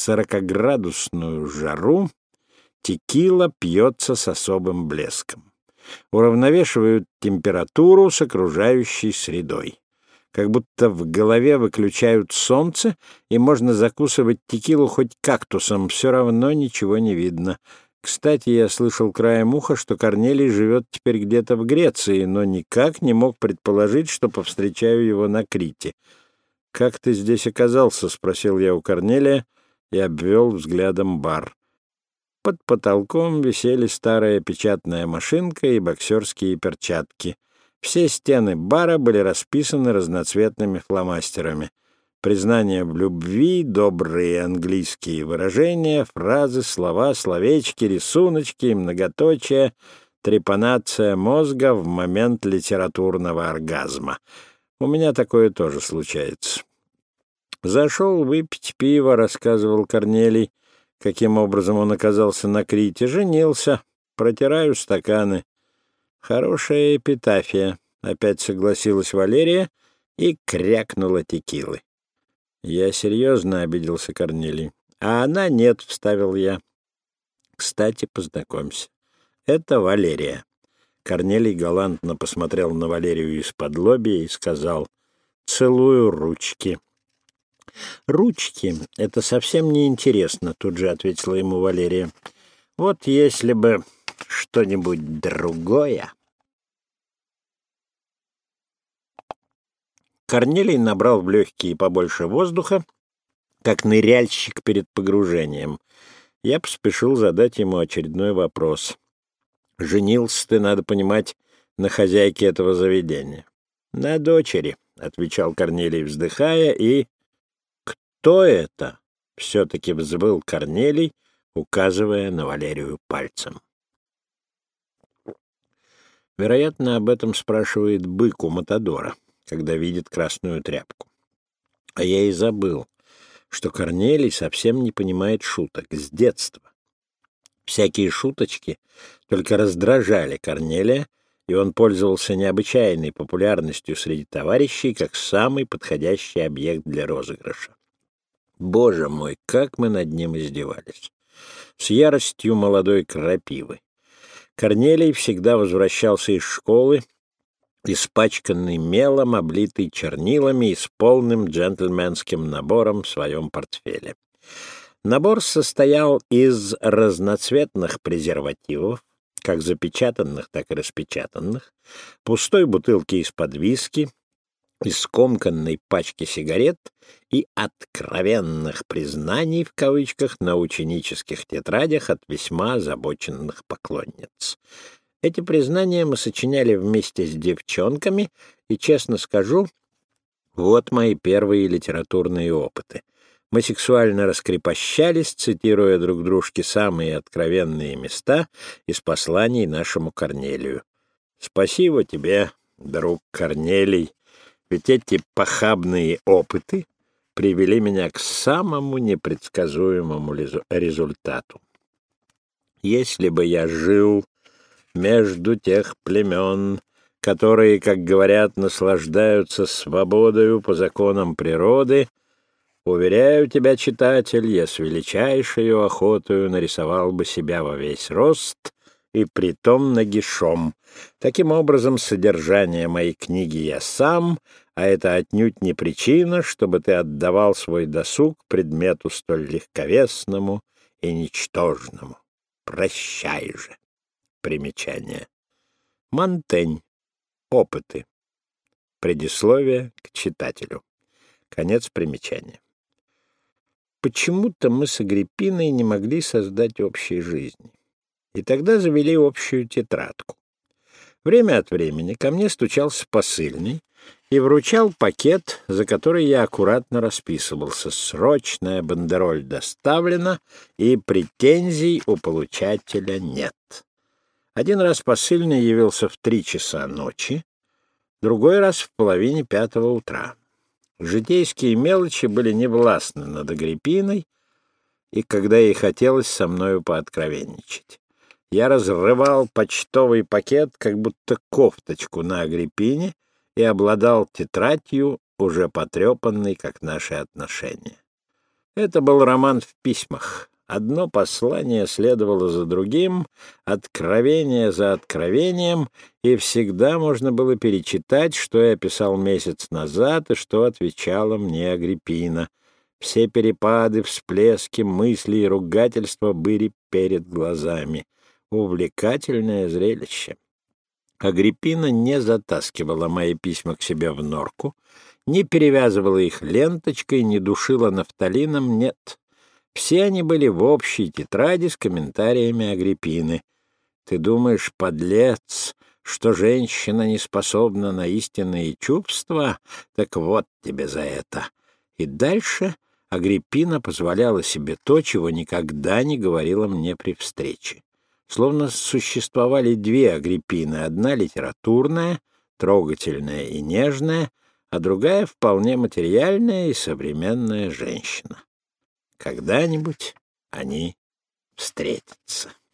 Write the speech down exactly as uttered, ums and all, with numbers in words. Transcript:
сорокаградусную жару текила пьется с особым блеском. Уравновешивают температуру с окружающей средой. Как будто в голове выключают солнце, и можно закусывать текилу хоть кактусом, все равно ничего не видно. Кстати, я слышал краем уха, что Корнелий живет теперь где-то в Греции, но никак не мог предположить, что повстречаю его на Крите. «Как ты здесь оказался?» — спросил я у Корнелия и обвел взглядом бар. Под потолком висели старая печатная машинка и боксерские перчатки. Все стены бара были расписаны разноцветными фломастерами. Признания в любви, добрые английские выражения, фразы, слова, словечки, рисуночки, многоточия, трепанация мозга в момент литературного оргазма. У меня такое тоже случается. «Зашел выпить пиво», — рассказывал Корнелий, каким образом он оказался на Крите. «Женился. Протираю стаканы». «Хорошая эпитафия», — опять согласилась Валерия и крякнула текилы. «Я серьезно», — обиделся Корнелий. «А она нет», — вставил я. «Кстати, познакомься. Это Валерия». Корнелий галантно посмотрел на Валерию из-под лобья и сказал: «Целую ручки». «Ручки — это совсем неинтересно», — тут же ответила ему Валерия. «Вот если бы что-нибудь другое». Корнелий набрал в легкие побольше воздуха, как ныряльщик перед погружением. Я поспешил задать ему очередной вопрос. «Женился ты, надо понимать, на хозяйке этого заведения». «На дочери», — отвечал Корнелий, вздыхая, и... «Кто это?» — все-таки взвыл Корнелий, указывая на Валерию пальцем. Вероятно, об этом спрашивает бык у Матадора, когда видит красную тряпку. А я и забыл, что Корнелий совсем не понимает шуток с детства. Всякие шуточки только раздражали Корнелия, и он пользовался необычайной популярностью среди товарищей как самый подходящий объект для розыгрыша. Боже мой, как мы над ним издевались! С яростью молодой крапивы. Корнелий всегда возвращался из школы, испачканный мелом, облитый чернилами и с полным джентльменским набором в своем портфеле. Набор состоял из разноцветных презервативов, как запечатанных, так и распечатанных, пустой бутылки из-под виски, из скомканной пачки сигарет и откровенных признаний в кавычках на ученических тетрадях от весьма озабоченных поклонниц. Эти признания мы сочиняли вместе с девчонками, и, честно скажу, вот мои первые литературные опыты. Мы сексуально раскрепощались, цитируя друг дружке самые откровенные места из посланий нашему Корнелию. «Спасибо тебе, друг Корнелий, ведь эти похабные опыты привели меня к самому непредсказуемому результату. Если бы я жил между тех племен, которые, как говорят, наслаждаются свободою по законам природы, уверяю тебя, читатель, я с величайшей охотою нарисовал бы себя во весь рост и притом нагишом. Таким образом, содержание моей книги я сам, а это отнюдь не причина, чтобы ты отдавал свой досуг предмету столь легковесному и ничтожному. Прощай же». Примечание. Монтень. Опыты. Предисловие к читателю. Конец примечания. Почему-то мы с Агриппиной не могли создать общей жизни. И тогда завели общую тетрадку. Время от времени ко мне стучался посыльный и вручал пакет, за который я аккуратно расписывался. Срочная бандероль доставлена, и претензий у получателя нет. Один раз посыльный явился в три часа ночи, другой раз в половине пятого утра. Житейские мелочи были невластны над Агриппиной, и когда ей хотелось со мною пооткровенничать. Я разрывал почтовый пакет, как будто кофточку на Агриппине, и обладал тетрадью, уже потрепанной, как наши отношения. Это был роман в письмах. Одно послание следовало за другим, откровение за откровением, и всегда можно было перечитать, что я писал месяц назад и что отвечала мне Агриппина. Все перепады, всплески, мысли и ругательства были перед глазами. Увлекательное зрелище. Агриппина не затаскивала мои письма к себе в норку, не перевязывала их ленточкой, не душила нафталином, нет. Все они были в общей тетради с комментариями Агриппины. Ты думаешь, подлец, что женщина не способна на истинные чувства? Так вот тебе за это. И дальше Агриппина позволяла себе то, чего никогда не говорила мне при встрече. Словно существовали две Агриппины, одна литературная, трогательная и нежная, а другая вполне материальная и современная женщина. Когда-нибудь они встретятся.